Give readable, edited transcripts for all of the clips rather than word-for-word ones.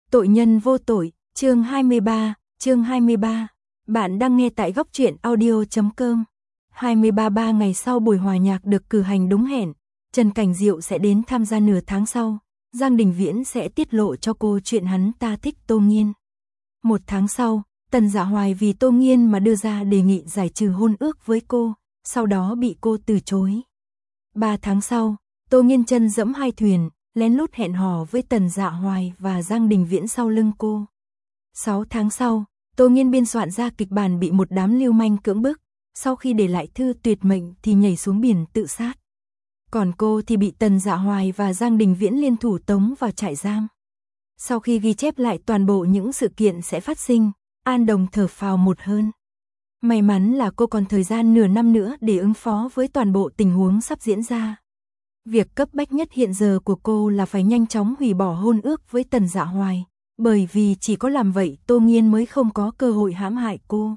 Tội nhân vô tội, chương 23. Bạn đang nghe tại góc truyện audio.com. 23 ngày sau buổi hòa nhạc được cử hành đúng hẹn, Trần Cảnh Diệu sẽ đến tham gia nửa tháng sau. Giang Đình Viễn sẽ tiết lộ cho cô chuyện hắn ta thích Tô Nghiên. 1 tháng sau, Tần Dạ Hoài vì Tô Nghiên mà đưa ra đề nghị giải trừ hôn ước với cô, sau đó bị cô từ chối. 3 tháng sau, Tô Nghiên chân dẫm hai thuyền, lén lút hẹn hò với Tần Dạ Hoài và Giang Đình Viễn sau lưng cô. 6 tháng sau, Tô Nghiên biên soạn ra kịch bản bị một đám lưu manh cưỡng bức, sau khi để lại thư tuyệt mệnh thì nhảy xuống biển tự sát. Còn cô thì bị Tần Dạ Hoài và Giang Đình Viễn liên thủ tống vào trại giam. Sau khi ghi chép lại toàn bộ những sự kiện sẽ phát sinh, An Đồng thở phào một hơn. May mắn là cô còn thời gian nửa năm nữa để ứng phó với toàn bộ tình huống sắp diễn ra. Việc cấp bách nhất hiện giờ của cô là phải nhanh chóng hủy bỏ hôn ước với Tần Dạ Hoài, bởi vì chỉ có làm vậy Tô Nghiên mới không có cơ hội hãm hại cô.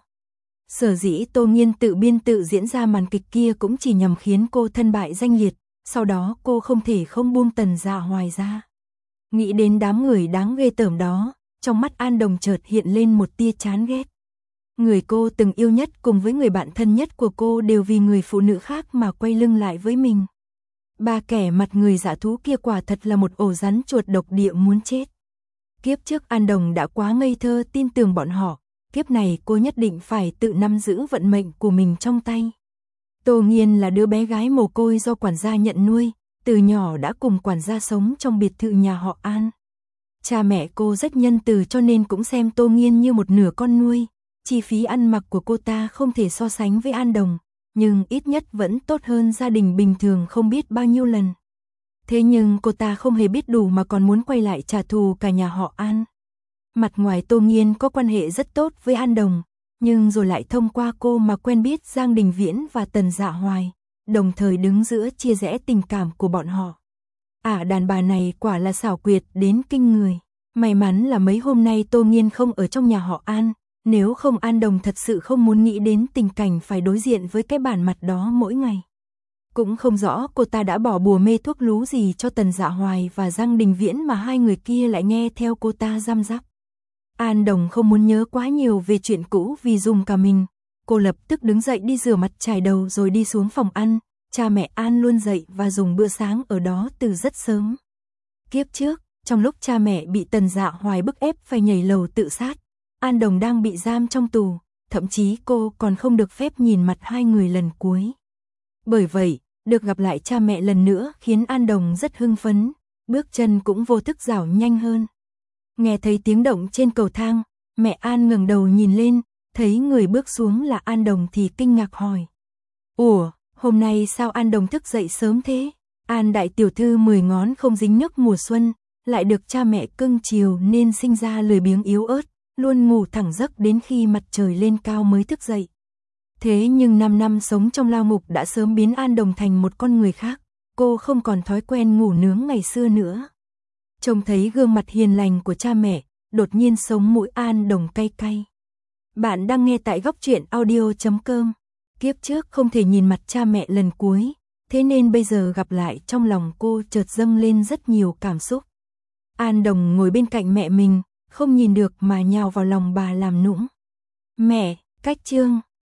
Sở dĩ Tô Nghiên tự biên tự diễn ra màn kịch kia cũng chỉ nhằm khiến cô thân bại danh liệt, sau đó cô không thể không buông Tần Dạ Hoài ra. Nghĩ đến đám người đáng ghê tởm đó, trong mắt An Đồng chợt hiện lên một tia chán ghét. Người cô từng yêu nhất cùng với người bạn thân nhất của cô đều vì người phụ nữ khác mà quay lưng lại với mình. Ba kẻ mặt người dạ thú kia quả thật là một ổ rắn chuột độc địa muốn chết. Kiếp trước An Đồng đã quá ngây thơ tin tưởng bọn họ, kiếp này cô nhất định phải tự nắm giữ vận mệnh của mình trong tay. Tô Nghiên là đứa bé gái mồ côi do quản gia nhận nuôi, từ nhỏ đã cùng quản gia sống trong biệt thự nhà họ An. Cha mẹ cô rất nhân từ cho nên cũng xem Tô Nghiên như một nửa con nuôi, chi phí ăn mặc của cô ta không thể so sánh với An Đồng, nhưng ít nhất vẫn tốt hơn gia đình bình thường không biết bao nhiêu lần. Thế nhưng cô ta không hề biết đủ mà còn muốn quay lại trả thù cả nhà họ An. Mặt ngoài Tô Nghiên có quan hệ rất tốt với An Đồng, nhưng rồi lại thông qua cô mà quen biết Giang Đình Viễn và Tần Dạ Hoài, đồng thời đứng giữa chia rẽ tình cảm của bọn họ. Đàn bà này quả là xảo quyệt đến kinh người. May mắn là mấy hôm nay Tô Nghiên không ở trong nhà họ An, nếu không An Đồng thật sự không muốn nghĩ đến tình cảnh phải đối diện với cái bản mặt đó mỗi ngày. Cũng không rõ cô ta đã bỏ bùa mê thuốc lú gì cho Tần Dạ Hoài và Giang Đình Viễn mà hai người kia lại nghe theo cô ta răm rắp. An Đồng không muốn nhớ quá nhiều về chuyện cũ vì dùng cả mình. Cô lập tức đứng dậy đi rửa mặt chải đầu rồi đi xuống phòng ăn. Cha mẹ An luôn dậy và dùng bữa sáng ở đó từ rất sớm. Kiếp trước, trong lúc cha mẹ bị Tần Dạ Hoài bức ép phải nhảy lầu tự sát, An Đồng đang bị giam trong tù, thậm chí cô còn không được phép nhìn mặt hai người lần cuối. Bởi vậy, được gặp lại cha mẹ lần nữa khiến An Đồng rất hưng phấn, bước chân cũng vô thức dảo nhanh hơn. Nghe thấy tiếng động trên cầu thang, mẹ An ngẩng đầu nhìn lên, thấy người bước xuống là An Đồng thì kinh ngạc hỏi. Ủa, hôm nay sao An Đồng thức dậy sớm thế? An đại tiểu thư 10 ngón không dính nước mùa xuân, lại được cha mẹ cưng chiều nên sinh ra lười biếng yếu ớt, luôn ngủ thẳng giấc đến khi mặt trời lên cao mới thức dậy. Thế nhưng 5 năm sống trong lao ngục đã sớm biến An Đồng thành một con người khác, cô không còn thói quen ngủ nướng ngày xưa nữa. Trông thấy gương mặt hiền lành của cha mẹ, đột nhiên sống mũi An Đồng cay cay. Bạn đang nghe tại góc truyện audio.com. Kiếp trước không thể nhìn mặt cha mẹ lần cuối, thế nên bây giờ gặp lại trong lòng cô chợt dâng lên rất nhiều cảm xúc. An Đồng ngồi bên cạnh mẹ mình, không nhìn được mà nhào vào lòng bà làm nũng. Mẹ, cách chương.